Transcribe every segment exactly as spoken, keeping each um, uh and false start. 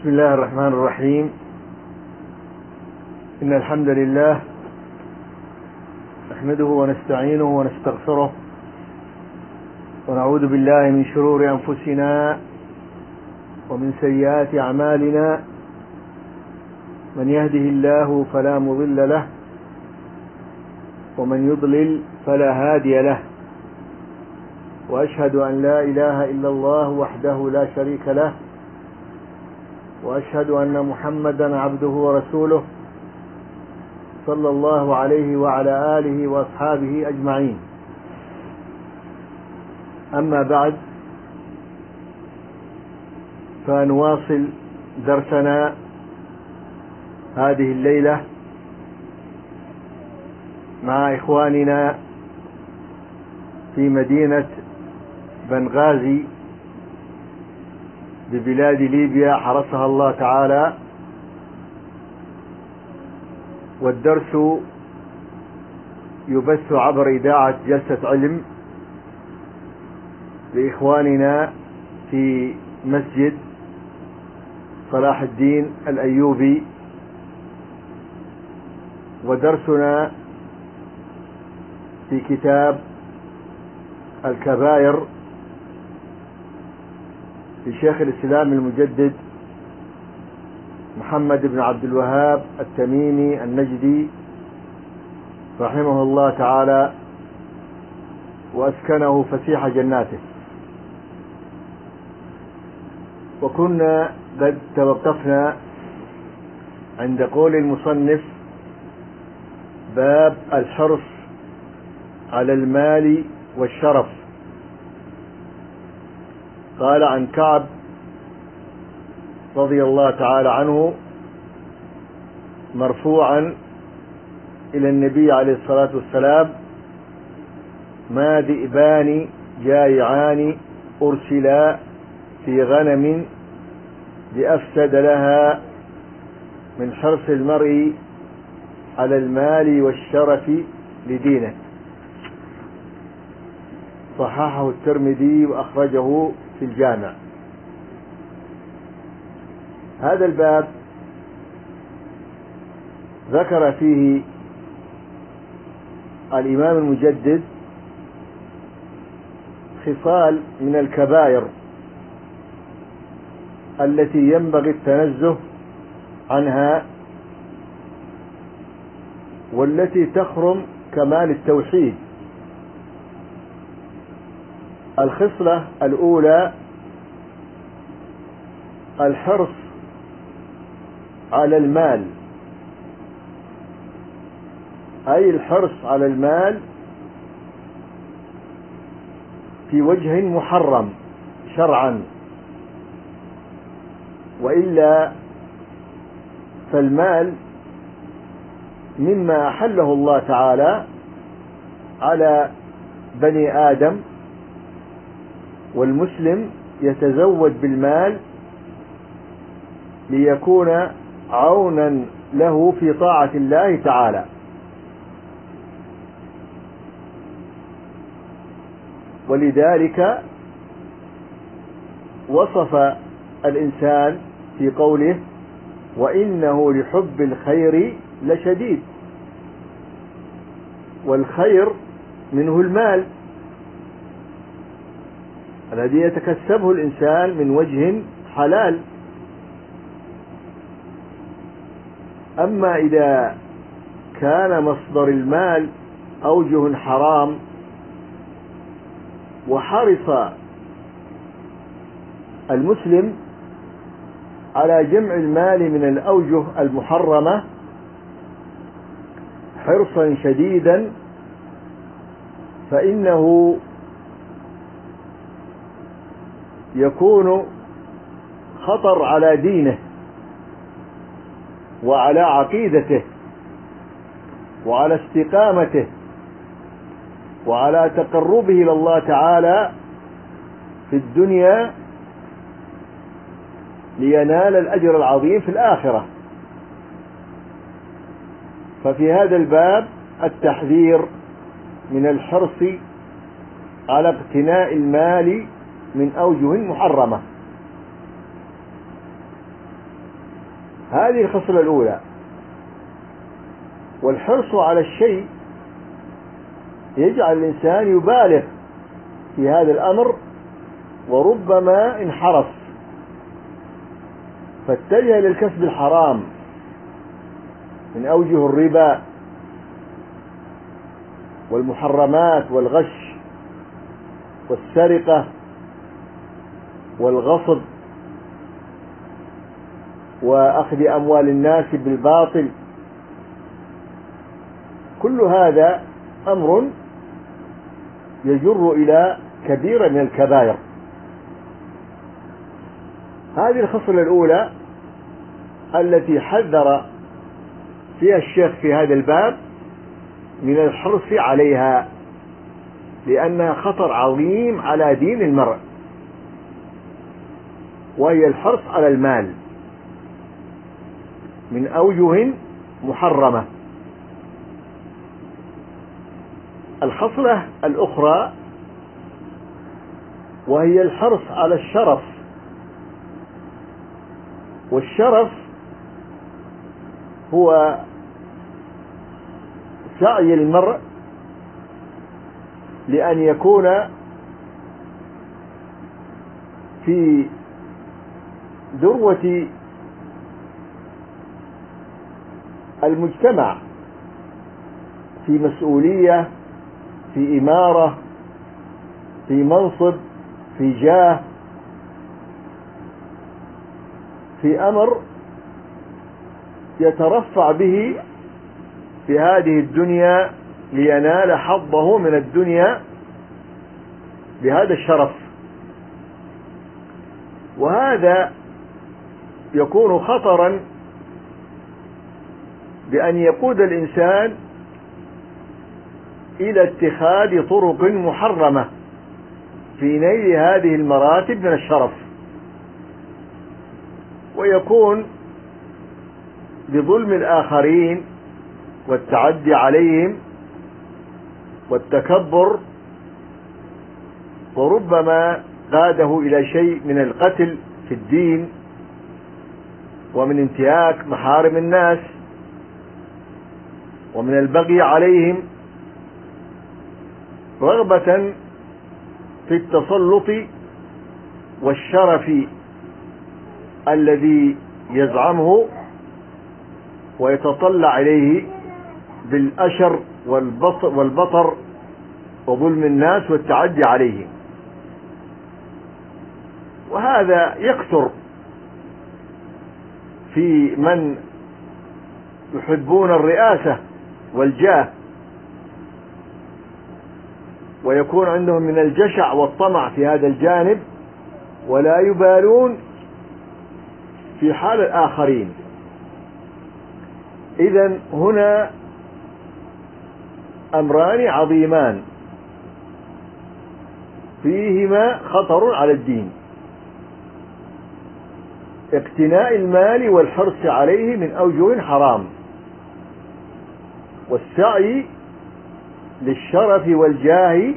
بسم الله الرحمن الرحيم. إن الحمد لله نحمده ونستعينه ونستغفره ونعوذ بالله من شرور أنفسنا ومن سيئات أعمالنا. من يهده الله فلا مضل له ومن يضلل فلا هادي له، وأشهد أن لا إله إلا الله وحده لا شريك له، وأشهد أن محمدا عبده ورسوله صلى الله عليه وعلى آله وأصحابه أجمعين. أما بعد، فنواصل درسنا هذه الليلة مع إخواننا في مدينة بنغازي ببلاد ليبيا حرسها الله تعالى، والدرس يبث عبر إذاعة جلسة علم لإخواننا في مسجد صلاح الدين الأيوبي. ودرسنا في كتاب الكبائر لشيخ الإسلام المجدد محمد بن عبد الوهاب التميمي النجدي رحمه الله تعالى وأسكنه فسيح جناته. وكنا قد توقفنا عند قول المصنف: باب الحرص على المال والشرف. قال عن كعب رضي الله تعالى عنه مرفوعا إلى النبي عليه الصلاة والسلام: ما ذئبان جائعان أرسلا في غنم لأفسد لها من حرص المرء على المال والشرف لدينه. صححه الترمذي وأخرجه في الجامع. هذا الباب ذكر فيه الإمام المجدد خصال من الكبائر التي ينبغي التنزه عنها، والتي تخرم كمال التوحيد. الخصلة الأولى الحرص على المال، أي الحرص على المال في وجه محرم شرعا، وإلا فالمال مما أحله الله تعالى على بني آدم، والمسلم يتزود بالمال ليكون عونا له في طاعة الله تعالى. ولذلك وصف الإنسان في قوله: وإنه لحب الخير لشديد. والخير منه المال الذي يتكسبه الإنسان من وجه حلال. أما إذا كان مصدر المال أوجه حرام، وحرص المسلم على جمع المال من الأوجه المحرمة حرصا شديدا، فإنه يكون خطر على دينه وعلى عقيدته وعلى استقامته وعلى تقربه إلى الله تعالى في الدنيا لينال الأجر العظيم في الآخرة. ففي هذا الباب التحذير من الحرص على اقتناء المال من أوجه محرمة. هذه الخصلة الأولى. والحرص على الشيء يجعل الإنسان يبالغ في هذا الأمر، وربما انحرف فاتجه للكسب الحرام من أوجه الربا والمحرمات والغش والسرقة والغصب وأخذ أموال الناس بالباطل. كل هذا أمر يجر إلى كبيرة من الكبائر. هذه الخصلة الأولى التي حذر فيها الشيخ في هذا الباب من الحرص عليها، لأنها خطر عظيم على دين المرء، وهي الحرص على المال من أوجه محرمة. الخصلة الأخرى وهي الحرص على الشرف، والشرف هو سعي المرء لأن يكون في ذروة المجتمع، في مسؤولية، في إمارة، في منصب، في جاه، في أمر يترفع به في هذه الدنيا لينال حظه من الدنيا بهذا الشرف. وهذا يكون خطرا بأن يقود الإنسان إلى اتخاذ طرق محرمة في نيل هذه المراتب من الشرف، ويكون بظلم الآخرين والتعدي عليهم والتكبر، وربما قاده إلى شيء من القتل في الدين ومن انتهاك محارم الناس ومن البغي عليهم، رغبة في التسلط والشرف الذي يزعمه ويتطلع إليه بالأشر والبطر وظلم الناس والتعدي عليهم. وهذا يكثر في من يحبون الرئاسة والجاه، ويكون عندهم من الجشع والطمع في هذا الجانب، ولا يبالون في حال الآخرين. إذن هنا أمران عظيمان فيهما خطر على الدين: اقتناء المال والحرص عليه من أوجه حرام، والسعي للشرف والجاه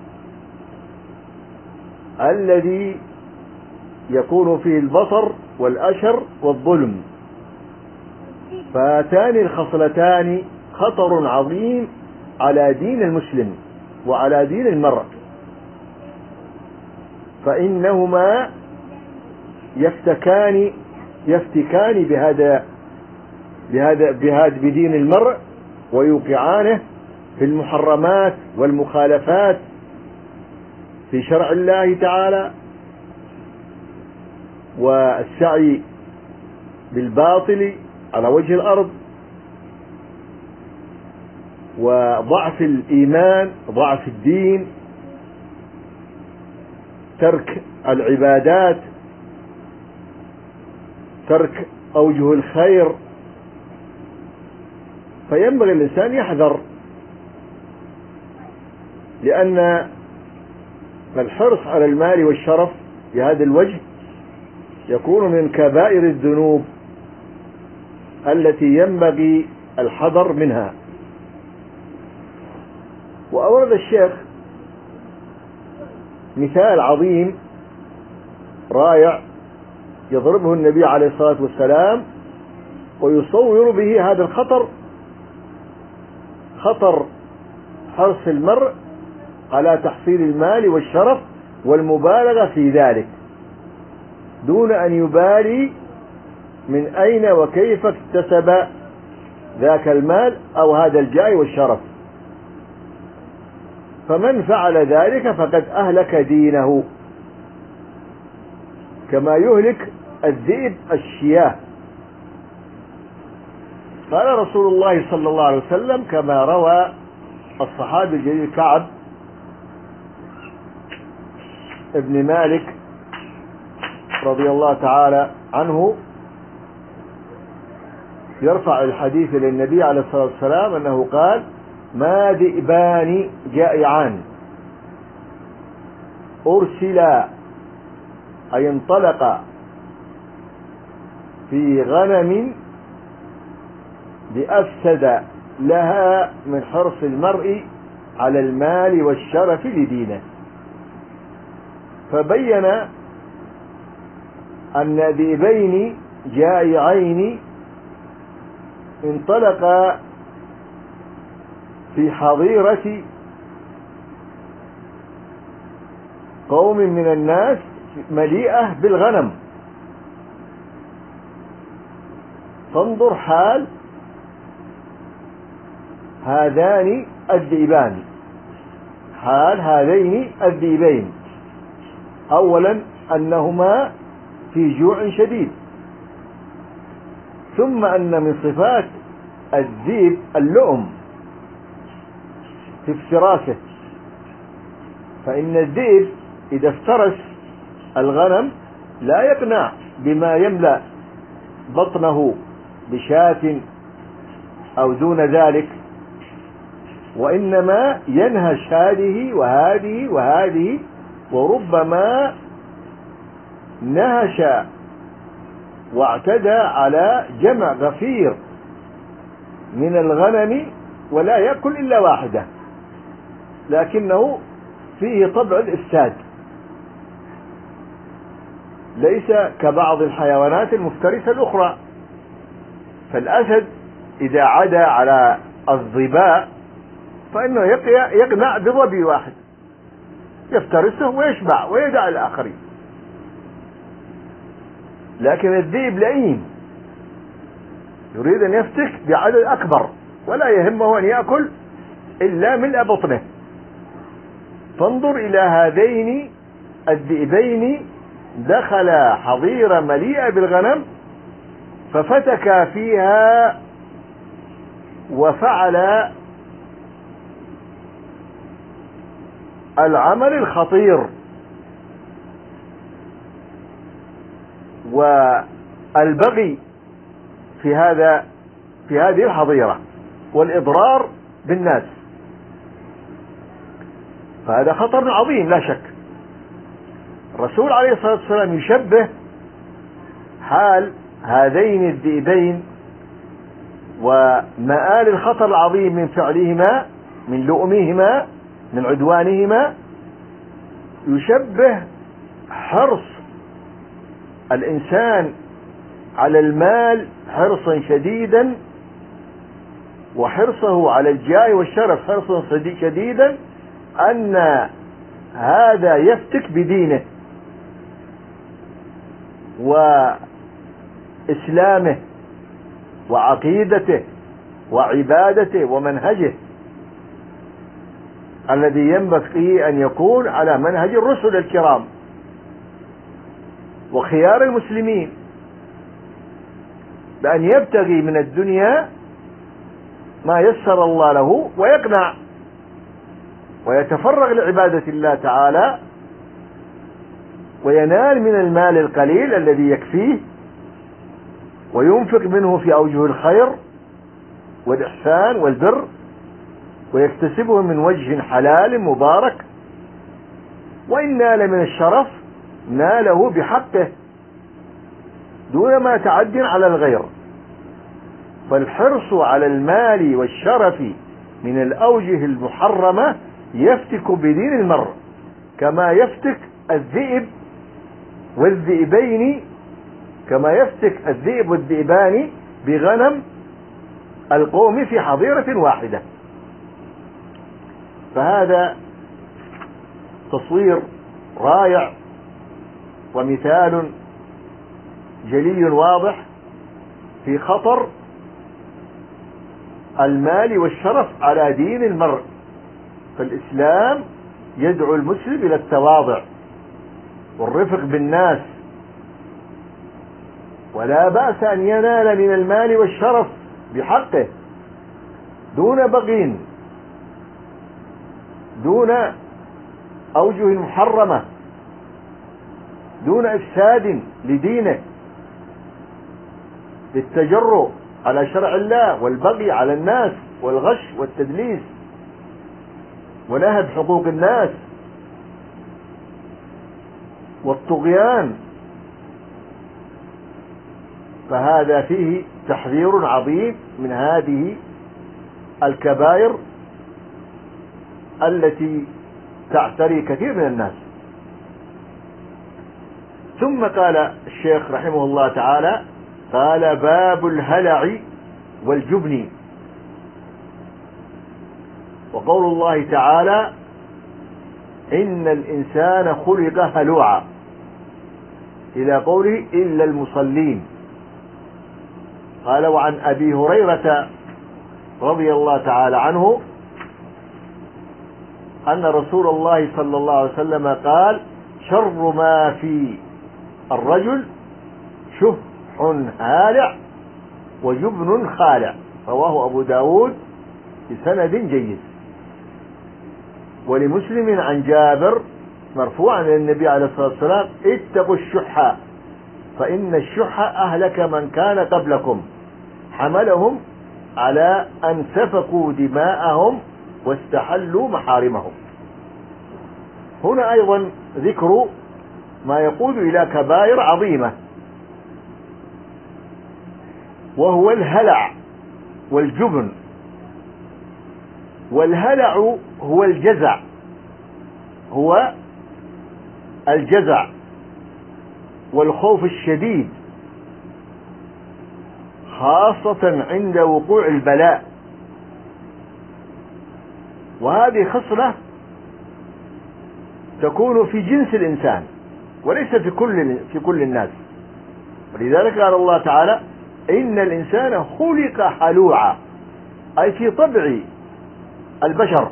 الذي يكون فيه البطر والأشر والظلم. فهاتان الخصلتان خطر عظيم على دين المسلم وعلى دين المرء، فإنهما يفتكان يفتكان بهذا بهذا بهذا بدين المرء، ويوقعانه في المحرمات والمخالفات في شرع الله تعالى، والسعي بالباطل على وجه الأرض، وضعف الإيمان، ضعف الدين، ترك العبادات، ترك أوجه الخير. فينبغي الإنسان يحذر، لأن الحرص على المال والشرف بهذا الوجه يكون من كبائر الذنوب التي ينبغي الحذر منها. وأورد الشيخ مثال عظيم رائع يضربه النبي عليه الصلاة والسلام ويصور به هذا الخطر، خطر حرص المرء على تحصيل المال والشرف والمبالغة في ذلك، دون أن يبالي من أين وكيف اكتسب ذاك المال أو هذا الجاه والشرف. فمن فعل ذلك فقد أهلك دينه، كما يهلك الذئب الشياه. قال رسول الله صلى الله عليه وسلم كما روى الصحابي الجليل كعب ابن مالك رضي الله تعالى عنه، يرفع الحديث للنبي عليه الصلاة والسلام أنه قال: ما ذئبان جائعان أرسلا، أي انطلقا في غنم بأفسد لها من حرص المرء على المال والشرف لدينه. فبين أن ذئبين جائعين انطلقا في حظيرة قوم من الناس مليئة بالغنم. فانظر حال هذان الذئبان، حال هذين الذئبين: أولا أنهما في جوع شديد، ثم أن من صفات الذئب اللؤم في افتراسه، فإن الذئب إذا افترس الغنم لا يقنع بما يملأ بطنه بشاة أو دون ذلك، وإنما ينهش هذه وهذه وهذه، وربما نهش واعتدى على جمع غفير من الغنم ولا يأكل إلا واحدة، لكنه فيه طبع الإفساد، ليس كبعض الحيوانات المفترسة الأخرى. فالأسد إذا عدا على الظباء فإنه يقنع بظبي واحد، يفترسه ويشبع ويدع الآخرين. لكن الذئب لئيم، يريد أن يفتك بعدد أكبر ولا يهمه أن يأكل إلا ملء بطنه. فانظر إلى هذين الذئبين، دخل حظيرة مليئة بالغنم ففتك فيها وفعل العمل الخطير والبغي في هذا في هذه الحظيرة والإضرار بالناس. فهذا خطر عظيم لا شك. الرسول عليه الصلاة والسلام يشبه حال هذين الذئبين ومآل الخطر العظيم من فعلهما، من لؤمهما، من عدوانهما، يشبه حرص الإنسان على المال حرصا شديدا، وحرصه على الجاه والشرف حرصا شديدا، أن هذا يفتك بدينه وإسلامه وعقيدته وعبادته ومنهجه الذي ينبغي أن يكون على منهج الرسل الكرام وخيار المسلمين، بأن يبتغي من الدنيا ما يسر الله له ويقنع ويتفرغ لعبادة الله تعالى وينال من المال القليل الذي يكفيه وينفق منه في أوجه الخير والإحسان والبر ويكتسبه من وجه حلال مبارك، وإن نال من الشرف ناله بحقه دون ما تعد على الغير. فالحرص على المال والشرف من الأوجه المحرمة يفتك بدين المرء، كما يفتك الذئب والذئبين كما يفتك الذئب والذئبان بغنم القوم في حظيرة واحدة. فهذا تصوير رائع ومثال جلي واضح في خطر المال والشرف على دين المرء. فالإسلام يدعو المسلم إلى التواضع والرفق بالناس، ولا بأس أن ينال من المال والشرف بحقه دون بغي، دون أوجه محرمة، دون إفساد لدينه، للتجرؤ على شرع الله والبغي على الناس والغش والتدليس ونهب حقوق الناس والطغيان. فهذا فيه تحذير عظيم من هذه الكبائر التي تعتري كثير من الناس. ثم قال الشيخ رحمه الله تعالى: قال: باب الهلع والجبن. وقول الله تعالى: إن الإنسان خلق هلوعا، إلى قوله: إلا المصلين. قال: وعن أبي هريرة رضي الله تعالى عنه أن رسول الله صلى الله عليه وسلم قال: شر ما في الرجل شح هالع وجبن خالع. رواه أبو داود بسند جيد. ولمسلم عن جابر مرفوعا إلى النبي عليه الصلاة والسلام: اتقوا الشح فإن الشح أهلك من كان قبلكم، حملهم على أن سفكوا دماءهم واستحلوا محارمهم. هنا أيضا ذكر ما يقود إلى كبائر عظيمة، وهو الهلع والجبن. والهلع هو الجزع، هو الجزع والخوف الشديد، خاصة عند وقوع البلاء. وهذه خصلة تكون في جنس الإنسان وليس في كل في كل الناس. ولذلك قال الله تعالى: إن الإنسان خلق هلوعا، أي في طبع البشر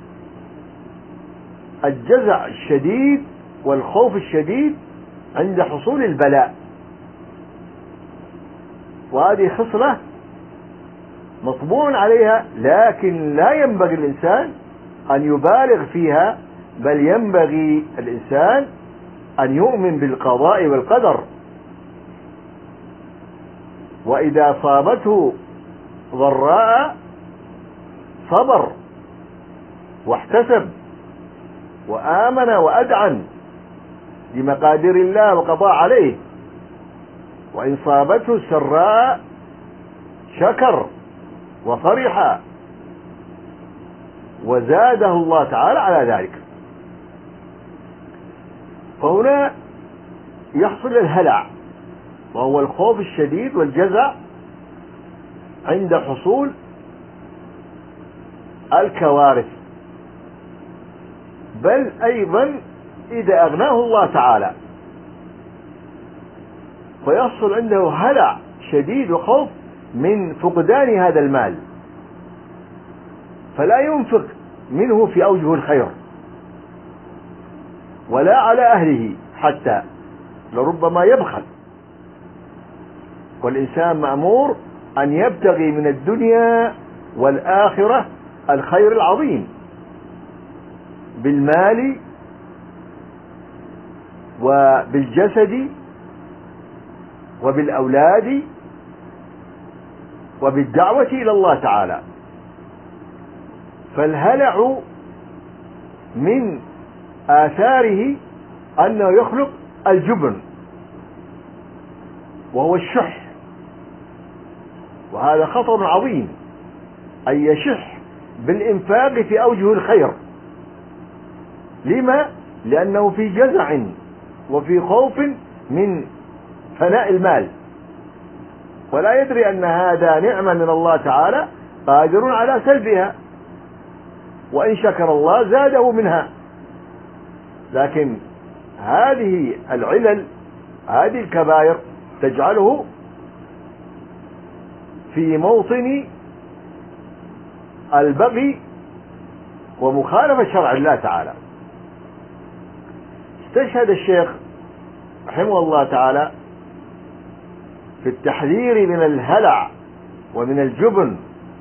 الجزع الشديد والخوف الشديد عند حصول البلاء. وهذه خصلة مطبوع عليها، لكن لا ينبغي الإنسان أن يبالغ فيها، بل ينبغي الإنسان أن يؤمن بالقضاء والقدر. وإذا صابته ضراء صبر واحتسب وآمن وأدعن لمقادير الله وقضاء عليه. وإن صابته سراء شكر وفرح وزاده الله تعالى على ذلك. فهنا يحصل الهلع، وهو الخوف الشديد والجزع عند حصول الكوارث، بل أيضا إذا أغناه الله تعالى فيحصل عنده هلع شديد وخوف من فقدان هذا المال، فلا ينفق منه في أوجه الخير ولا على أهله، حتى لربما يبخل. والإنسان مأمور أن يبتغي من الدنيا والآخرة الخير العظيم بالمال وبالجسد وبالأولاد وبالدعوة إلى الله تعالى. فالهلع من آثاره أنه يخلق الجبن، وهو الشح، وهذا خطر عظيم، أن يشح بالإنفاق في أوجه الخير. لما؟ لأنه في جزع وفي خوف من فناء المال. ولا يدري أن هذا نعمة من الله تعالى قادر على سلبها، وإن شكر الله زاده منها. لكن هذه العلل، هذه الكبائر تجعله في موطن البغي ومخالفة شرع الله تعالى. استشهد الشيخ رحمه الله تعالى في التحذير من الهلع ومن الجبن،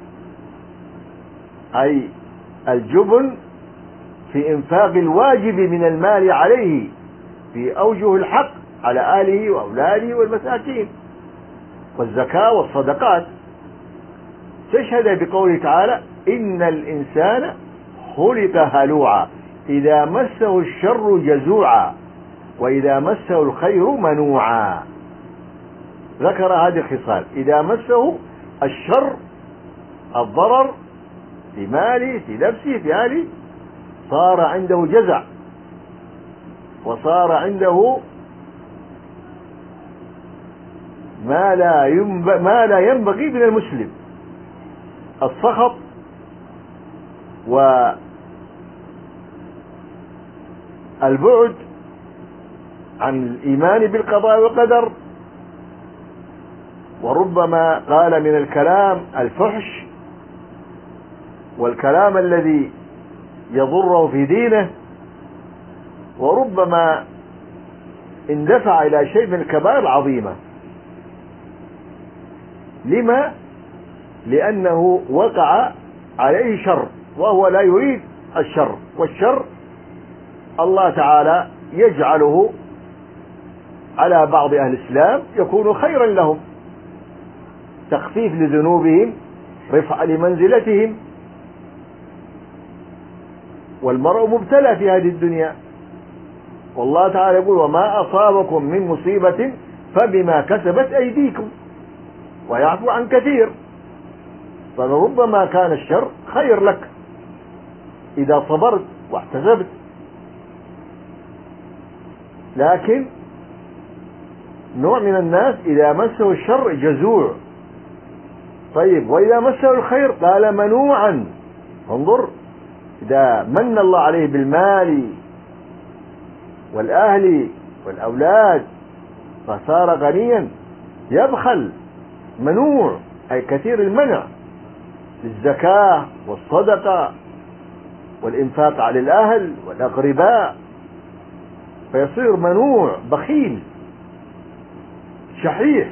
أي الجبن في إنفاق الواجب من المال عليه في أوجه الحق على آله وأولاده والمساكين والزكاة والصدقات. استشهد بقوله تعالى: إن الإنسان خلق هلوعا إذا مسه الشر جزوعا وإذا مسه الخير منوعا. ذكر هذه الخصال: إذا مسه الشر، الضرر في ماله في نفسه في أهله، صار عنده جزع، وصار عنده ما لا ينبغي, ما لا ينبغي من المسلم: السخط والبعد عن الإيمان بالقضاء والقدر، وربما قال من الكلام الفحش والكلام الذي يضره في دينه، وربما اندفع إلى شيء من الكبائر العظيمة. لما؟ لأنه وقع عليه شر وهو لا يريد الشر، والشر الله تعالى يجعله على بعض أهل الإسلام يكون خيرا لهم، تخفيف لذنوبهم، رفع لمنزلتهم. والمرء مبتلى في هذه الدنيا، والله تعالى يقول: وما أصابكم من مصيبة فبما كسبت أيديكم، ويعفو عن كثير. فلربما كان الشر خير لك إذا صبرت واحتسبت. لكن نوع من الناس إذا مسه الشر جزوع. طيب، وإذا مسه الخير قال منوعا. انظر، إذا من الله عليه بالمال والأهل والأولاد فصار غنيا يبخل، منوع أي كثير المنع للزكاة والصدقة والإنفاق على الأهل والأقرباء، فيصير منوع بخيل شحيح.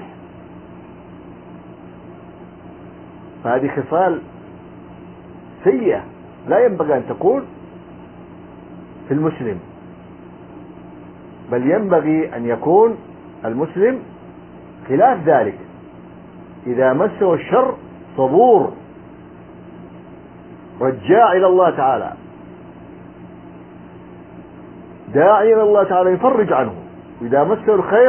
فهذه خصال سيئة لا ينبغي أن تكون في المسلم، بل ينبغي أن يكون المسلم خلاف ذلك: إذا مسه الشر صبور رجاع إلى الله تعالى، داعي إلى الله تعالى يفرج عنه. إذا مسه الخير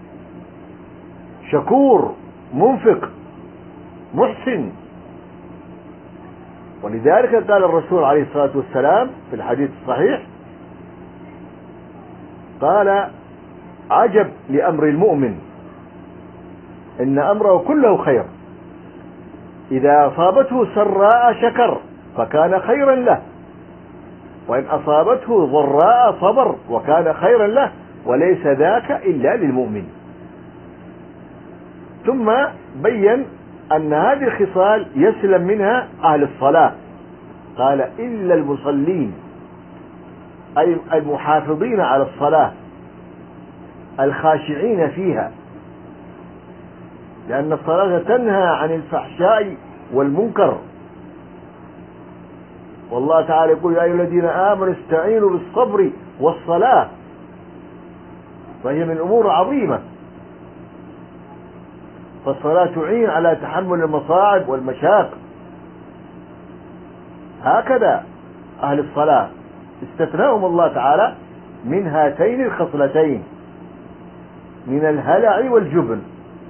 شكور منفق محسن. ولذلك قال الرسول عليه الصلاة والسلام في الحديث الصحيح، قال: عجب لأمر المؤمن إن أمره كله خير، إذا أصابته سراء شكر فكان خيرا له، وإن أصابته ضراء صبر وكان خيرا له، وليس ذاك إلا للمؤمن. ثم بين أن هذه الخصال يسلم منها أهل الصلاة، قال: إلا المصلين، أي المحافظين على الصلاة الخاشعين فيها، لأن الصلاة تنهى عن الفحشاء والمنكر. والله تعالى يقول: يا أيها الذين آمنوا استعينوا بالصبر والصلاة، فهي من الأمور عظيمة. فالصلاة تعين على تحمل المصاعب والمشاق. هكذا أهل الصلاة استثناهم الله تعالى من هاتين الخصلتين، من الهلع والجبن.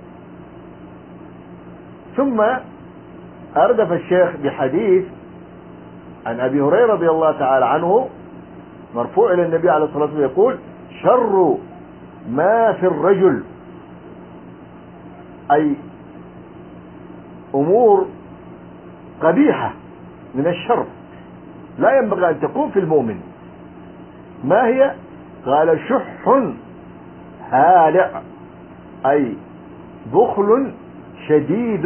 ثم أردف الشيخ بحديث عن أبي هريرة رضي الله تعالى عنه مرفوع إلى النبي عليه الصلاة والسلام يقول: شر ما في الرجل، أي أمور قبيحة من الشر لا ينبغي أن تكون في المؤمن. ما هي؟ قال شح هالع، أي بخل شديد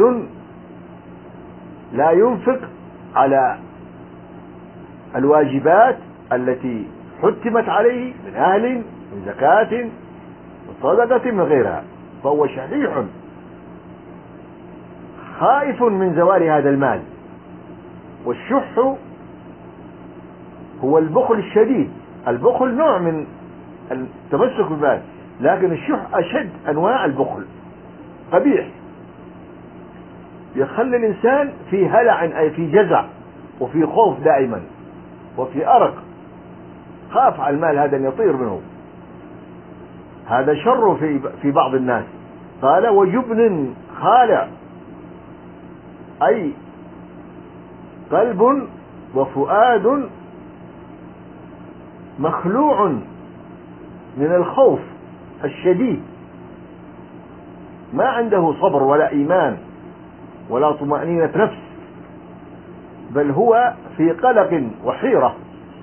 لا ينفق على الواجبات التي حتمت عليه من أهل، من زكاة، من صدقة، من غيرها، فهو شحيح خائف من زوال هذا المال. والشح هو البخل الشديد. البخل نوع من التمسك بالمال، لكن الشح أشد أنواع البخل، قبيح، يخلي الإنسان في هلع، أي في جزع، وفي خوف دائما، وفي أرق، خاف على المال هذا أن يطير منه. هذا شر في في بعض الناس. قال وجبن خالع، أي قلب وفؤاد مخلوع من الخوف الشديد، ما عنده صبر ولا إيمان ولا طمأنينة نفس، بل هو في قلق وحيرة.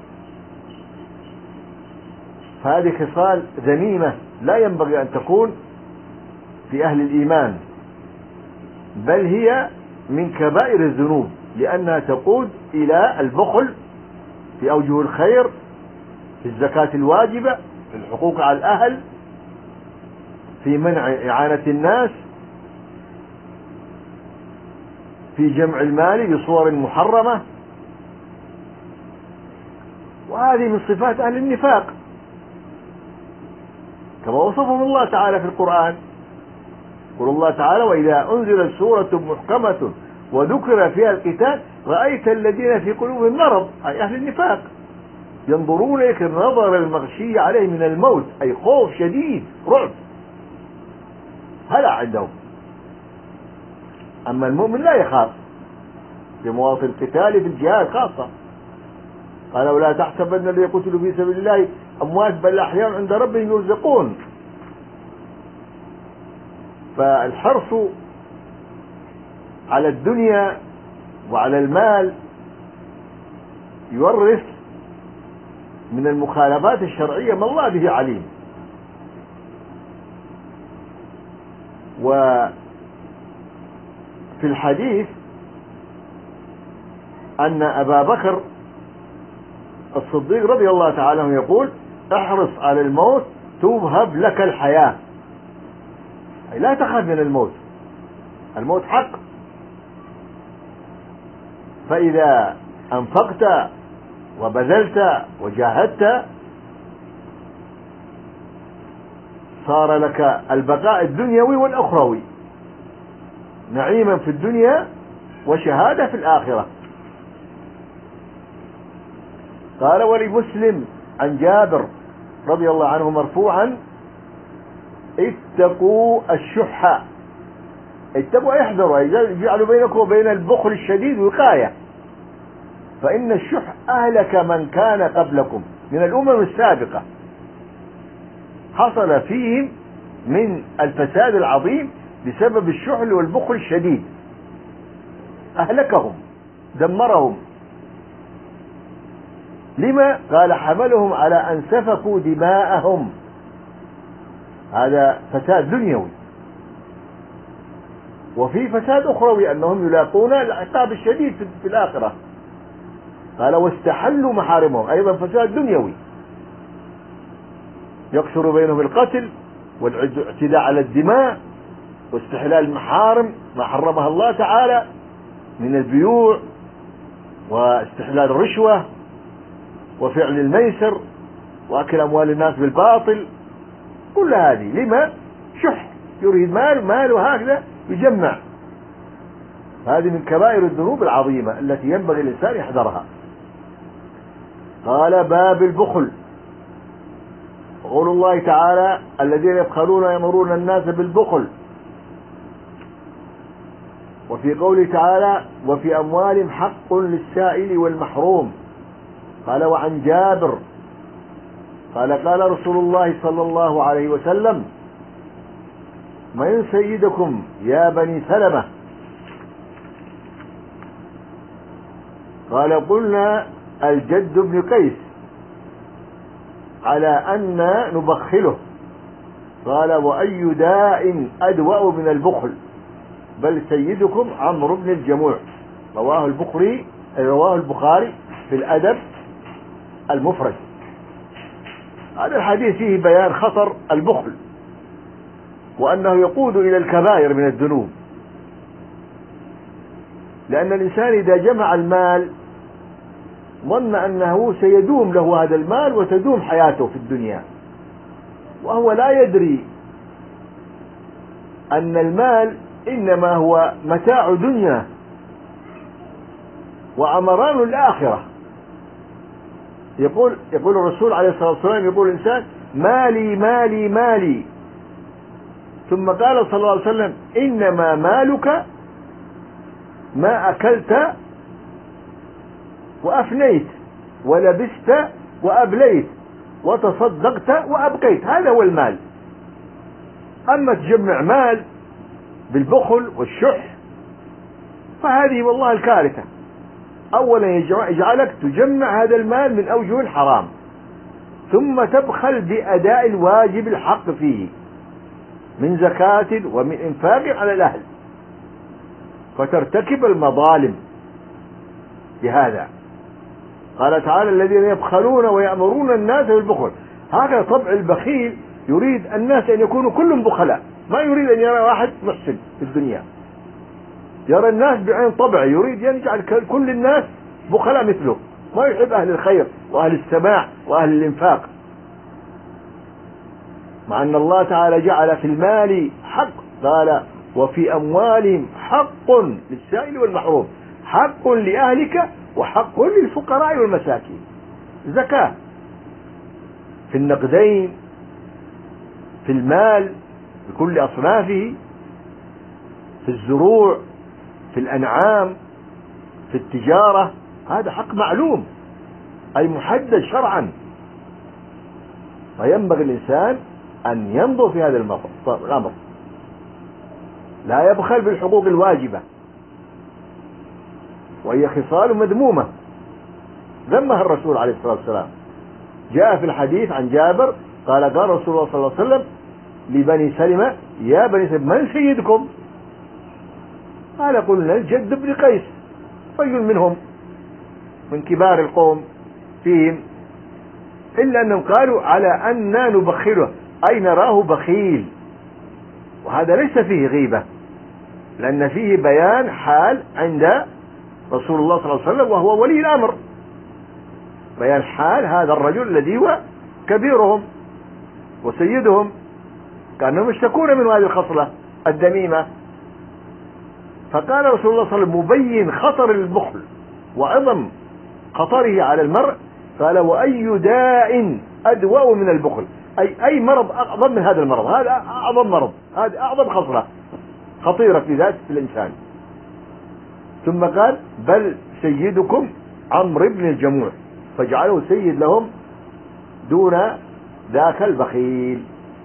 فهذه خصال ذميمة لا ينبغي أن تكون في أهل الإيمان، بل هي من كبائر الذنوب، لأنها تقود إلى البخل في أوجه الخير، في الزكاة الواجبة، في الحقوق على الأهل، في منع إعانة الناس، في جمع المال بصور محرمة. وهذه من صفات أهل النفاق كما وصفهم الله تعالى في القرآن. يقول الله تعالى وإذا أنزلت سورة محكمة وذكر فيها القتال رأيت الذين في قلوبهم مرض، أي أهل النفاق، ينظرون إليك نظر المغشي عليه من الموت، أي خوف شديد، رعب، هلع عندهم. أما المؤمن لا يخاف في مواطن القتال في الجهاد خاصة. قال ولا تحسبن الذين قتلوا في سبيل الله أموات بل أحياء عند ربهم يرزقون. فالحرص على الدنيا وعلى المال يورث من المخالفات الشرعية ما الله به عليم. وفي الحديث أن أبا بكر الصديق رضي الله تعالى عنه يقول احرص على الموت توهب لك الحياة، أي لا تخاف من الموت، الموت حق. فإذا أنفقت وبذلت وجاهدت صار لك البقاء الدنيوي والأخروي، نعيما في الدنيا وشهادة في الآخرة. قال ولمسلم عن جابر رضي الله عنه مرفوعا اتقوا الشح، اتقوا احذروا، يجعلوا بينكم وبين البخل الشديد وقاية، فإن الشح أهلك من كان قبلكم من الأمم السابقة، حصل فيهم من الفساد العظيم بسبب الشحل والبخل الشديد، أهلكهم دمرهم. لما؟ قال حملهم على أن سفكوا دماءهم، هذا فساد دنيوي. وفي فساد أخروي أنهم يلاقون العقاب الشديد في الآخرة. قال واستحلوا محارمهم، أيضا فساد دنيوي، يقصر بينهم القتل والاعتداء على الدماء واستحلال المحارم ما حرمها الله تعالى من البيوع واستحلال الرشوة وفعل الميسر وأكل أموال الناس بالباطل. كل هذه لما؟ شح، يريد مال مال وهكذا يجمع. هذه من كبائر الذنوب العظيمة التي ينبغي الإنسان يحذرها. قال باب البخل، قول الله تعالى الذين يبخلون ويأمرون الناس بالبخل. وفي قوله تعالى وفي أموالهم حق للسائل والمحروم. قال وعن جابر قال قال رسول الله صلى الله عليه وسلم من سيدكم يا بني سلمة؟ قال قلنا الجد بن قيس على أن نبخله. قال وأي داء أدوأ من البخل بل سيدكم عمرو بن الجموع. رواه البخاري رواه البخاري في الأدب المفرد. هذا الحديث فيه بيان خطر البخل وأنه يقود إلى الكبائر من الذنوب، لأن الإنسان إذا جمع المال ظن أنه سيدوم له هذا المال وتدوم حياته في الدنيا، وهو لا يدري أن المال إنما هو متاع دنيا وعمران الآخرة. يقول يقول الرسول عليه الصلاة والسلام، يقول الإنسان مالي مالي مالي، ثم قال صلى الله عليه وسلم إنما مالك ما أكلت وأفنيت ولبست وأبليت وتصدقت وأبقيت، هذا هو المال. أما تجمع مال بالبخل والشح فهذه والله الكارثة. أولا يجعلك تجمع هذا المال من أوجه الحرام، ثم تبخل بأداء الواجب الحق فيه من زكاة ومن إنفاق على الأهل، فترتكب المظالم بهذا. قال تعالى الذين يبخلون ويأمرون الناس بالبخل. هذا طبع البخيل، يريد الناس أن يكونوا كلهم بخلاء، ما يريد أن يرى واحد محسن في الدنيا، يرى الناس بعين طبع، يريد أن يجعل كل الناس بخلاء مثله، ما يحب أهل الخير وأهل السماع وأهل الإنفاق، مع أن الله تعالى جعل في المال حق. قال وفي أموالهم حق للسائل والمحروم، حق لأهلك وحق للفقراء والمساكين. زكاة في النقدين، في المال بكل أصنافه، في الزروع، في الأنعام، في التجارة، هذا حق معلوم أي محدد شرعا، فينبغي الإنسان أن ينظر في هذا الأمر، لا يبخل بالحقوق الواجبة، وهي خصال مذمومة ذمها الرسول عليه الصلاة والسلام. جاء في الحديث عن جابر قال قال رسول الله صلى الله عليه وسلم لبني سلمة يا بني سلمة من سيدكم؟ قال قلنا الجد بن قيس، رجل منهم من كبار القوم فيهم، إلا أنهم قالوا على أننا نبخله أي نراه بخيل، وهذا ليس فيه غيبة، لأن فيه بيان حال عند رسول الله صلى الله عليه وسلم وهو ولي الأمر، بيان حال هذا الرجل الذي هو كبيرهم وسيدهم، كانهم يشتكون من هذه الخصلة الذميمة. فقال رسول الله صلى الله عليه وسلم مبين خطر البخل وعظم خطره على المرء، قال وأي داء أدوأ من البخل، أي أي مرض أعظم من هذا المرض، هذا أعظم مرض، هذا أعظم خصلة خطيرة في ذات الإنسان. ثم قال بل سيدكم عمرو بن الجموع، فاجعله سيد لهم دون ذاك البخيل.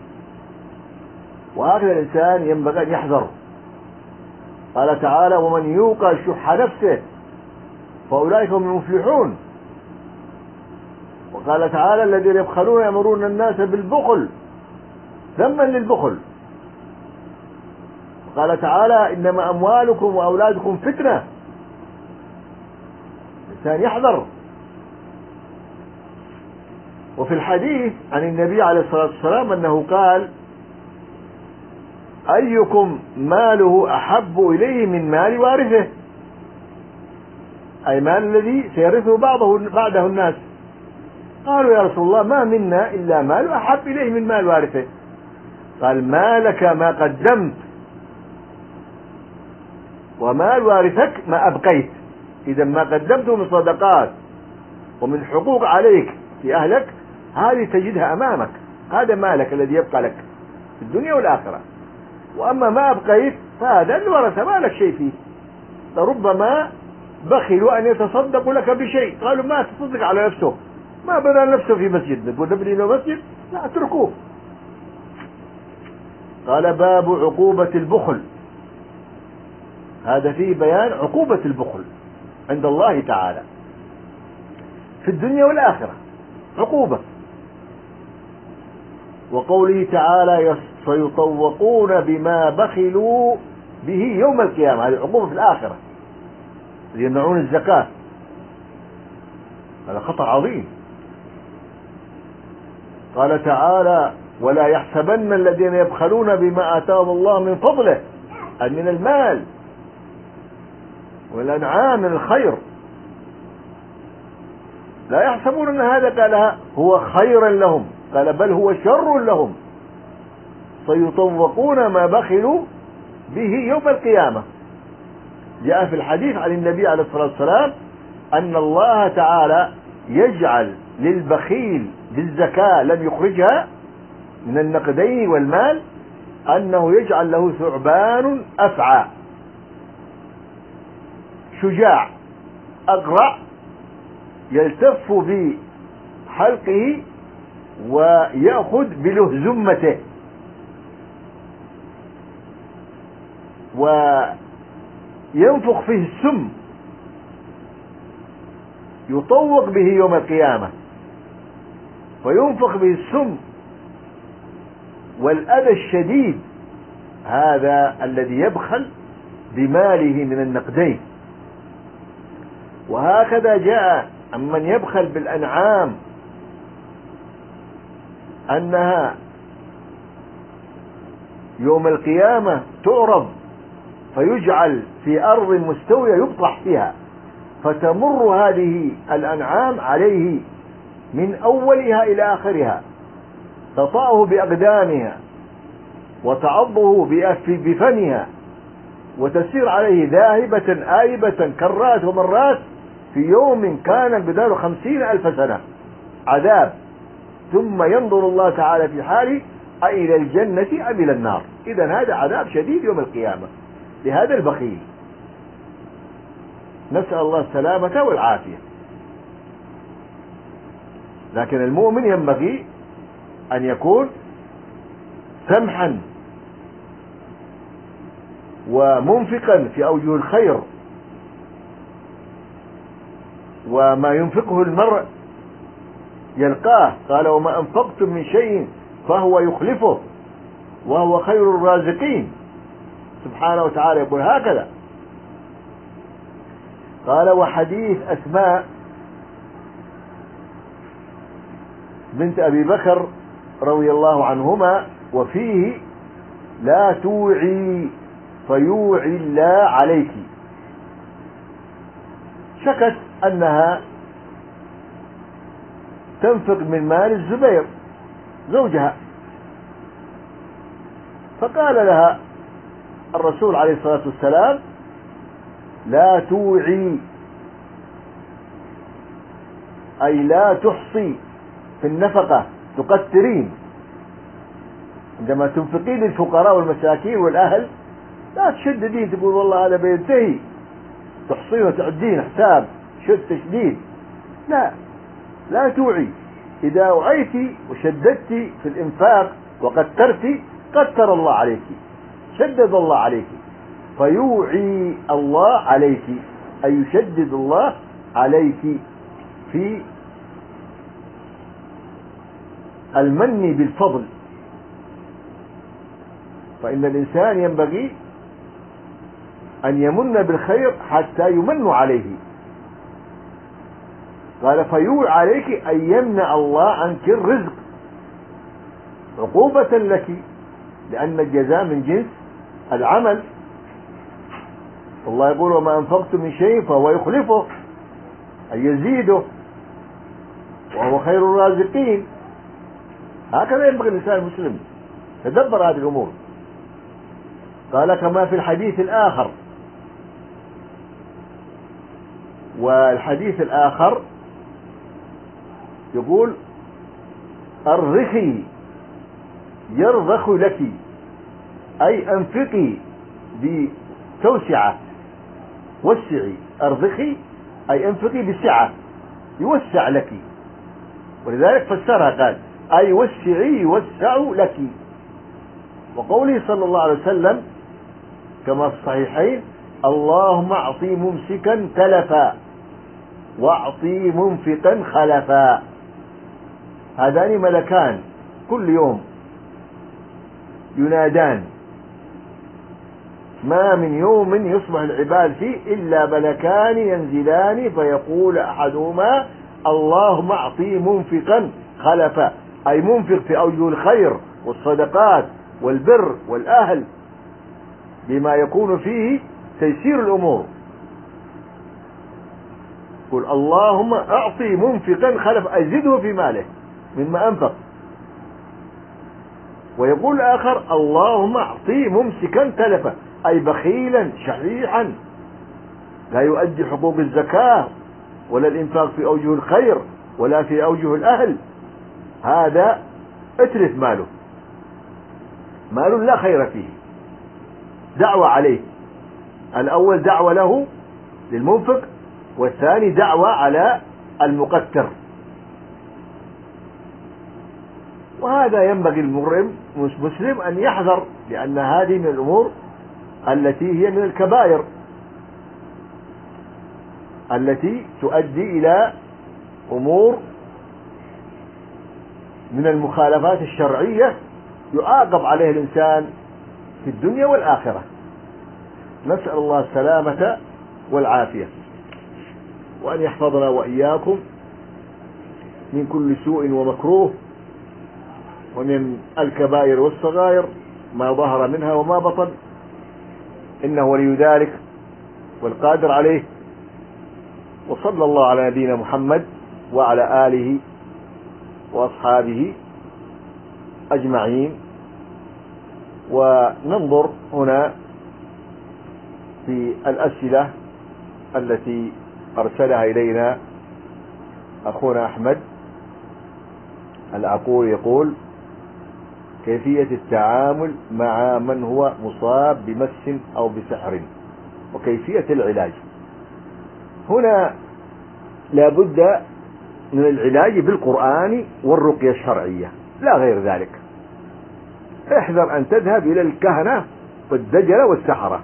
وهكذا الإنسان ينبغي أن يحذر. قال تعالى ومن يوق شح نفسه فأولئك هم المفلحون. وقال تعالى الذين يبخلون يأمرون الناس بالبخل ذما للبخل. وقال تعالى إنما أموالكم وأولادكم فتنة، الإنسان يحذر. وفي الحديث عن النبي عليه الصلاة والسلام أنه قال أيكم ماله أحب إليه من مال وارثه، أي مال الذي سيرثه بعضه بعده الناس. قالوا يا رسول الله ما منا إلا مال أحب إليه من مال وارثه. قال ما لك ما قدمت ومال وارثك ما أبقيت. إذا ما قدمته من صدقات ومن حقوق عليك في أهلك هذه تجدها أمامك، هذا مالك الذي يبقى لك في الدنيا والآخرة. وأما ما أبقيت فهذا الورثة ما لك شيء فيه، لربما بخلوا أن يتصدقوا لك بشيء، قالوا ما تصدق على نفسه، ما بنى نفسه في مسجد، نقول نبني له مسجد، لا اتركوه. قال باب عقوبة البخل، هذا فيه بيان عقوبة البخل عند الله تعالى. في الدنيا والآخرة عقوبة. وقوله تعالى فيطوقون بما بخلوا به يوم القيامة، هذه عقوبة في الآخرة، يمنعون الزكاة، هذا خطر عظيم. قال تعالى ولا يحسبن الذين يبخلون بما آتاهم الله من فضله، أي من المال والأنعام من الخير، لا يحسبون أن هذا قالها هو خيرا لهم، قال بل هو شر لهم، سيطوقون ما بخلوا به يوم القيامة. جاء في الحديث عن النبي عليه الصلاة والسلام أن الله تعالى يجعل للبخيل بالزكاة لم يخرجها من النقدين والمال، أنه يجعل له ثعبان أفعى شجاع أقرع يلتف بحلقه ويأخذ بلهزمته وينفخ فيه السم، يطوق به يوم القيامة وينفخ به السم والأذى الشديد، هذا الذي يبخل بماله من النقدين. وهكذا جاء عمن يبخل بالأنعام أنها يوم القيامة تعرض فيجعل في أرض مستوية يبطح فيها، فتمر هذه الأنعام عليه من أولها إلى آخرها، تطأه بأقدامها وتعضه بفمها وتسير عليه ذاهبة آيبة كرات ومرات في يوم كان بداله خمسين ألف سنة عذاب، ثم ينظر الله تعالى في حاله أإلى الجنة أم إلى النار. إذن هذا عذاب شديد يوم القيامة لهذا البخيل، نسأل الله السلامة والعافية. لكن المؤمن ينبغي أن يكون سمحا ومنفقا في أوجه الخير، وما ينفقه المرء يلقاه، قال وما أنفقتم من شيء فهو يخلفه وهو خير الرازقين، سبحانه وتعالى يقول هكذا. قال وحديث أسماء بنت أبي بكر رضي الله عنهما وفيه لا توعي فيوعي الله عليك، شكت أنها تنفق من مال الزبير زوجها، فقال لها الرسول عليه الصلاة والسلام لا توعي أي لا تحصي في النفقة، تقترين عندما تنفقين للفقراء والمساكين والأهل، لا تشددين تقول والله هذا بينتهي، تحصين وتعدين حساب شد تشديد، لا لا توعي. إذا وعيت وشددت في الإنفاق وقترت قتر الله عليك، شدد الله عليك، فيوعي الله عليك أي يشدد الله عليك في المن بالفضل. فإن الإنسان ينبغي أن يمن بالخير حتى يمن عليه. قال فيوعي عليك أن يمنع الله عنك الرزق عقوبة لك، لأن الجزاء من جنس العمل. الله يقول وما أنفقتم من شيء فهو يخلفه أي يزيده وهو خير الرازقين. هكذا ينبغي الإنسان المسلم تدبر هذه الأمور. قال كما في الحديث الآخر، والحديث الآخر يقول ارضخي يرضخ لك أي أنفقي بتوسعة، وسعي، ارضخي أي أنفقي بسعة يوسع لك، ولذلك فسرها قال أي وسعي يوسع لك. وقوله صلى الله عليه وسلم كما في الصحيحين اللهم أعطي ممسكا تلفا واعطي منفقا خلفا. هذان ملكان كل يوم ينادان، ما من يوم يصبح العباد فيه إلا ملكان ينزلان فيقول أحدهما اللهم أعطي منفقا خلفا، أي منفق في أوجه الخير والصدقات والبر والأهل بما يكون فيه تيسير الأمور. قل اللهم أعطي منفقا خلفا، أي زده في ماله مما أنفق. ويقول الآخر اللهم أعطي ممسكا تلفا، أي بخيلا شحيحا لا يؤدي حقوق الزكاة ولا الإنفاق في أوجه الخير ولا في أوجه الأهل، هذا اتلف ماله، مال لا خير فيه، دعوة عليه. الأول دعوة له للمنفق، والثاني دعوة على المقتر. وهذا ينبغي المسلم أن يحذر، لأن هذه من الأمور التي هي من الكبائر التي تؤدي إلى أمور من المخالفات الشرعية يعاقب عليه الإنسان في الدنيا والآخرة. نسأل الله السلامة والعافية، وأن يحفظنا وإياكم من كل سوء ومكروه، ومن الكبائر والصغائر ما ظهر منها وما بطن، إنه ولي ذلك والقادر عليه. وصلى الله على نبينا محمد وعلى آله وأصحابه أجمعين. وننظر هنا في الأسئلة التي أرسلها إلينا أخونا أحمد العقول، يقول كيفية التعامل مع من هو مصاب بمس أو بسحر وكيفية العلاج. هنا لا بد من العلاج بالقرآن والرقية الشرعية، لا غير ذلك. احذر أن تذهب إلى الكهنة والدجلة والسحرة،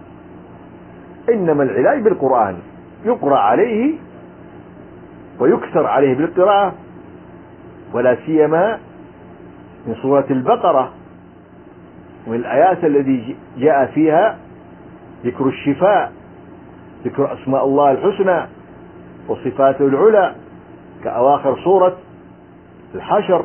إنما العلاج بالقرآن، يقرأ عليه ويكثر عليه بالقراءة، ولا سيما من سورة البقرة ومن الآيات التي جاء فيها ذكر الشفاء، ذكر أسماء الله الحسنى وصفاته العلى كأواخر سورة الحشر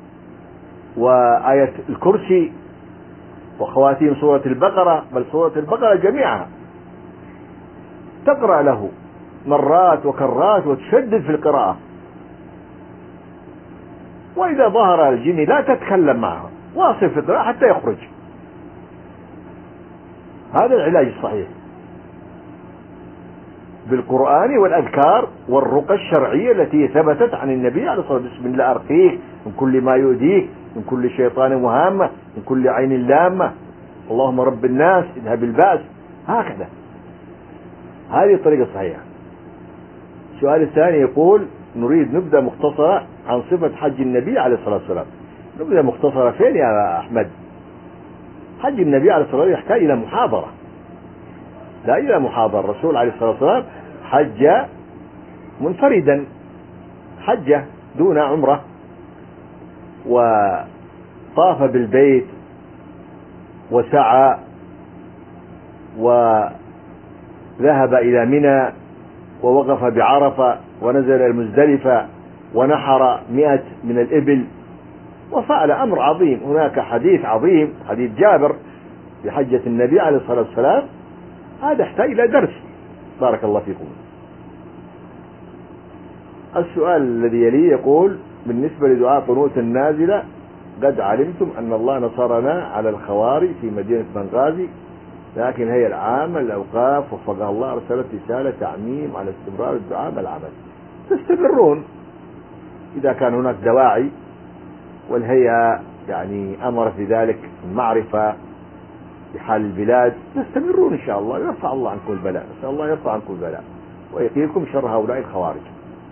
وآية الكرسي وخواتيم سورة البقرة، بل سورة البقرة جميعها تقرأ له مرات وكرات وتشدد في القراءة. وإذا ظهر الجن لا تتكلم معه، واصل في القراءة حتى يخرج. هذا العلاج الصحيح بالقرآن والأذكار والرقى الشرعية التي ثبتت عن النبي عليه الصلاة والسلام. بسم الله أرقيك من كل ما يؤذيك، من كل شيطان وهامة، من كل عين لامة، اللهم رب الناس اذهب البأس، هكذا. هذه الطريقة الصحيحة. السؤال الثاني يقول نريد نبدأ مختصرة عن صفة حج النبي عليه الصلاة والسلام. نبدأ مختصرة فين يا أحمد؟ حج النبي عليه الصلاة والسلام يحتاج إلى محاضرة، لا إلى محاضرة. الرسول عليه الصلاة والسلام حج منفردا، حج دون عمرة، وطاف بالبيت وسعى وذهب إلى منى ووقف بعرفة ونزل المزدلفة ونحر مئة من الإبل وفعل أمر عظيم. هناك حديث عظيم، حديث جابر بحجة النبي عليه الصلاة والسلام، هذا يحتاج إلى درس. بارك الله فيكم. السؤال الذي يليه يقول بالنسبة لدعاء قنوت النازلة، قد علمتم أن الله نصرنا على الخوارج في مدينة بنغازي، لكن الهيئة العامة للأوقاف وفقها الله أرسلت رسالة تعميم على استمرار الدعاء بالعمل. تستمرون إذا كان هناك دواعي، والهيئة يعني أمرت بذلك المعرفة بحال البلاد، تستمرون إن شاء الله، يرفع الله عنكم البلاء. نسأل الله يرفع عنكم البلاء ويقيكم شر هؤلاء الخوارج.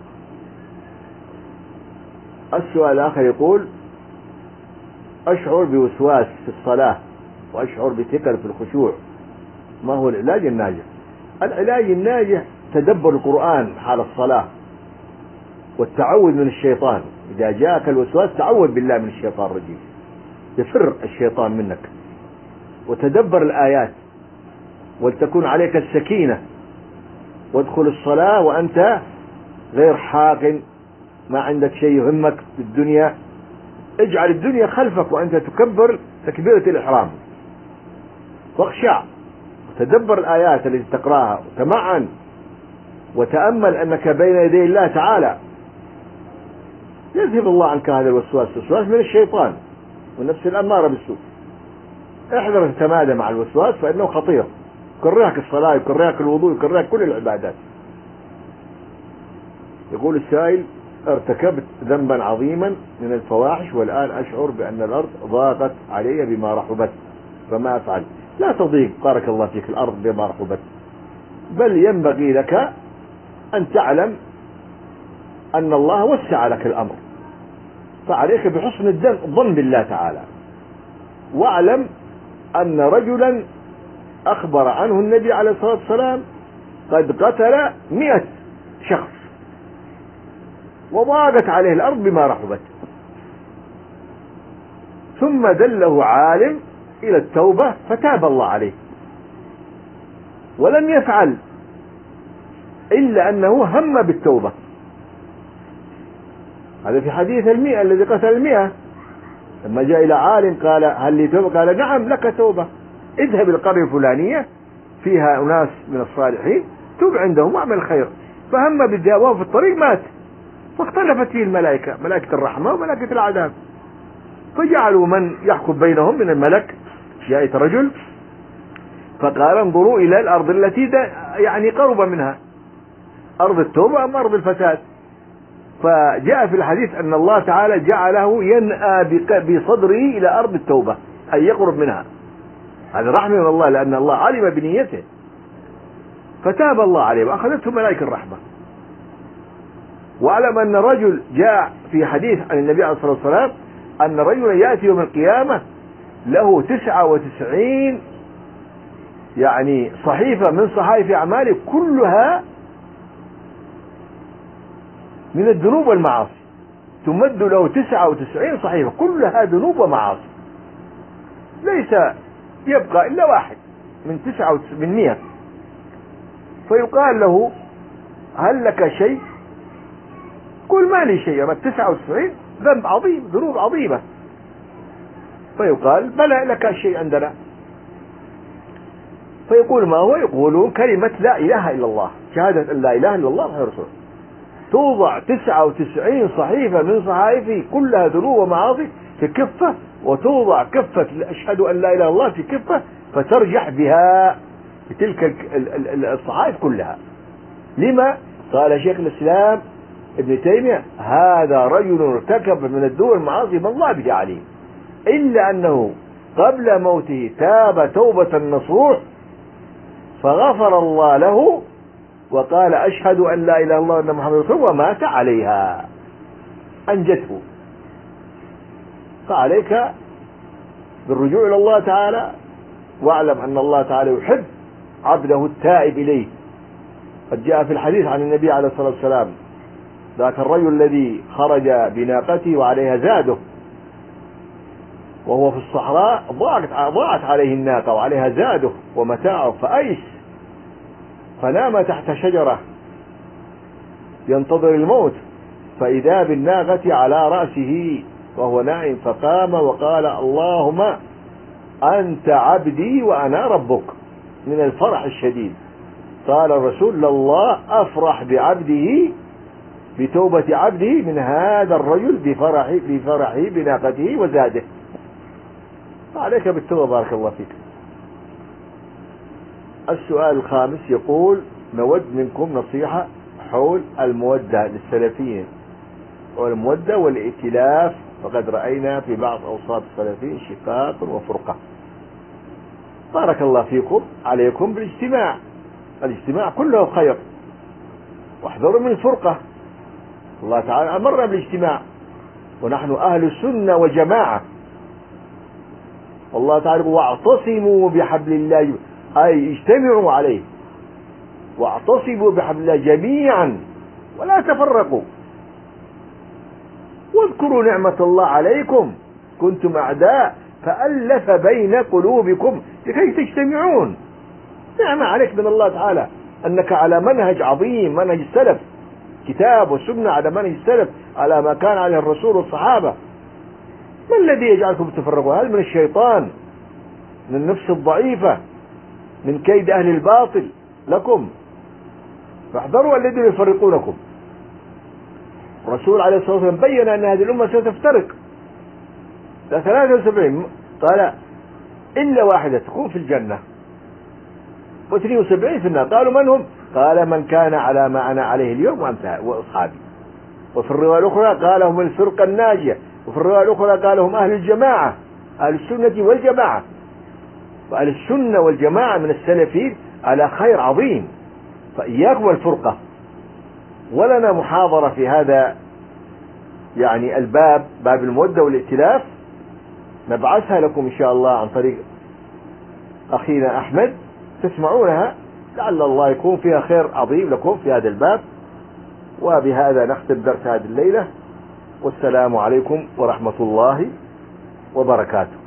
السؤال الآخر يقول أشعر بوسواس في الصلاة وأشعر بثقل في الخشوع، ما هو العلاج الناجح؟ العلاج الناجح تدبر القرآن حال الصلاة والتعوذ من الشيطان. إذا جاءك الوسواس تعوذ بالله من الشيطان الرجيم، يفر الشيطان منك. وتدبر الآيات، ولتكن عليك السكينة، وادخل الصلاة وأنت غير حاقن، ما عندك شيء يهمك في الدنيا. اجعل الدنيا خلفك وأنت تكبر تكبيرة الإحرام، واخشع وتدبر الآيات التي تقرأها وتمعن، وتأمل أنك بين يدي الله تعالى. يذهب الله عنك هذا الوسواس، الوسواس من الشيطان والنفس الأمارة بالسوء. احذر تتمادى مع الوسواس فإنه خطير، يكرهك الصلاة، يكرهك الوضوء، يكرهك كل العبادات. يقول السائل: ارتكبت ذنبا عظيما من الفواحش والآن أشعر بأن الأرض ضاقت علي بما رحبت، فما أفعل؟ لا تضيق، بارك الله فيك، الأرض بما رحبت، بل ينبغي لك أن تعلم أن الله وسع لك الأمر، فعليك بحسن الظن بالله تعالى. واعلم أن رجلا أخبر عنه النبي عليه الصلاة والسلام قد قتل مئة شخص وضاقت عليه الأرض بما رحبت، ثم دله عالم إلى التوبة فتاب الله عليه، ولم يفعل إلا أنه هم بالتوبة. هذا في حديث المئة الذي قتل المئة، لما جاء إلى عالم قال: هل لي توبة؟ قال: نعم لك توبة، اذهب القرية الفلانية فيها أناس من الصالحين، توب عندهم واعمل خير. فهم بالذهاب وهو في الطريق مات، فاختلفت فيه الملائكة، ملائكة الرحمة وملائكة العذاب، فجعلوا من يحكم بينهم من الملك. جاءت رجل فقال: انظروا إلى الأرض التي يعني قرب منها، أرض التوبة أم أرض الفساد؟ فجاء في الحديث أن الله تعالى جعله ينأى بصدره إلى أرض التوبة، أي يقرب منها. هذا رحمة من الله، لأن الله علم بنيته، فتاب الله عليه وأخذته ملائكة الرحمة. واعلم أن رجل جاء في حديث عن النبي عليه الصلاة والسلام أن رجلا يأتي يوم القيامة له تسعة وتسعين يعني صحيفة من صحائف أعماله كلها من الذنوب والمعاصي، تمد له تسعة وتسعين صحيفة كلها ذنوب ومعاصي، ليس يبقى إلا واحد من تسعة من مئة. فيقال له: هل لك شيء؟ قل: ما لي شيء، أما تسعة وتسعين ذنب عظيم، ذنوب عظيمة. فيقال: بلى لك شيء عندنا. فيقول: ما هو؟ يقولون: كلمة لا إله إلا الله، شهادة أن لا إله إلا الله محمد رسول. توضع تسعة وتسعين صحيفة من صحائفه كلها ذنوب ومعاصي في كفة، وتوضع كفة أشهد أن لا إله إلا الله في كفة، فترجح بها بتلك الصحائف كلها. لما؟ قال شيخ الإسلام ابن تيمية: هذا رجل ارتكب من الذنوب والمعاصي ما الله به عليم، إلا أنه قبل موته تاب توبة نصوح فغفر الله له وقال: أشهد أن لا إله إلا الله وأن محمد رسول الله، ومات عليها، أنجته. فعليك بالرجوع إلى الله تعالى، واعلم أن الله تعالى يحب عبده التائب إليه. قد جاء في الحديث عن النبي عليه الصلاة والسلام ذاك الرجل الذي خرج بناقته وعليها زاده، وهو في الصحراء ضاعت ضاعت عليه الناقة وعليها زاده ومتاعه، فأيس فنام تحت شجرة ينتظر الموت، فإذا بالناقة على رأسه وهو نائم، فقام وقال: اللهم أنت عبدي وأنا ربك، من الفرح الشديد. قال الرسول: الله أفرح بعبده بتوبة عبده من هذا الرجل بفرحه بفرحه بناقته وزاده. فعليك بالتوبة، بارك الله فيك. السؤال الخامس يقول: نود منكم نصيحة حول المودة للسلفيين والمودة والائتلاف، فقد رأينا في بعض أوساط السلفيين شقاق وفرقة. بارك الله فيكم، عليكم بالاجتماع، الاجتماع كله خير، واحذروا من الفرقة. الله تعالى أمرنا بالاجتماع، ونحن أهل السنة وجماعة. والله تعالى: واعتصموا بحبل الله، أي اجتمعوا عليه. واعتصموا بحبل الله جميعا ولا تفرقوا واذكروا نعمة الله عليكم كنتم أعداء فألف بين قلوبكم لكي تجتمعون. نعمة عليك من الله تعالى أنك على منهج عظيم، منهج السلف، كتاب وسنة، على منهج السلف، على ما كان عليه الرسول والصحابة. ما الذي يجعلكم تفرقوا؟ هل من الشيطان، من النفس الضعيفة، من كيد أهل الباطل لكم؟ فاحذروا الذين يفرقونكم. الرسول عليه الصلاة والسلام بين أن هذه الأمة ستفترق ثلاثة وسبعين، قال إلا واحدة تكون في الجنة واثنين وسبعين في النار. قالوا من هم؟ قال من كان على ما أنا عليه اليوم وأصحابي. وفي الرواية الأخرى قال هم الفرقة الناجية، وفي الرواية الأخرى قال هم أهل الجماعة، أهل السنة والجماعة. فأهل السنة والجماعة من السلفين على خير عظيم، فإياكم الفرقة. ولنا محاضرة في هذا يعني الباب، باب المودة والائتلاف، نبعثها لكم إن شاء الله عن طريق أخينا أحمد، تسمعونها لعل الله يكون فيها خير عظيم لكم في هذا الباب. وبهذا نختم درس هذه الليلة، والسلام عليكم ورحمة الله وبركاته.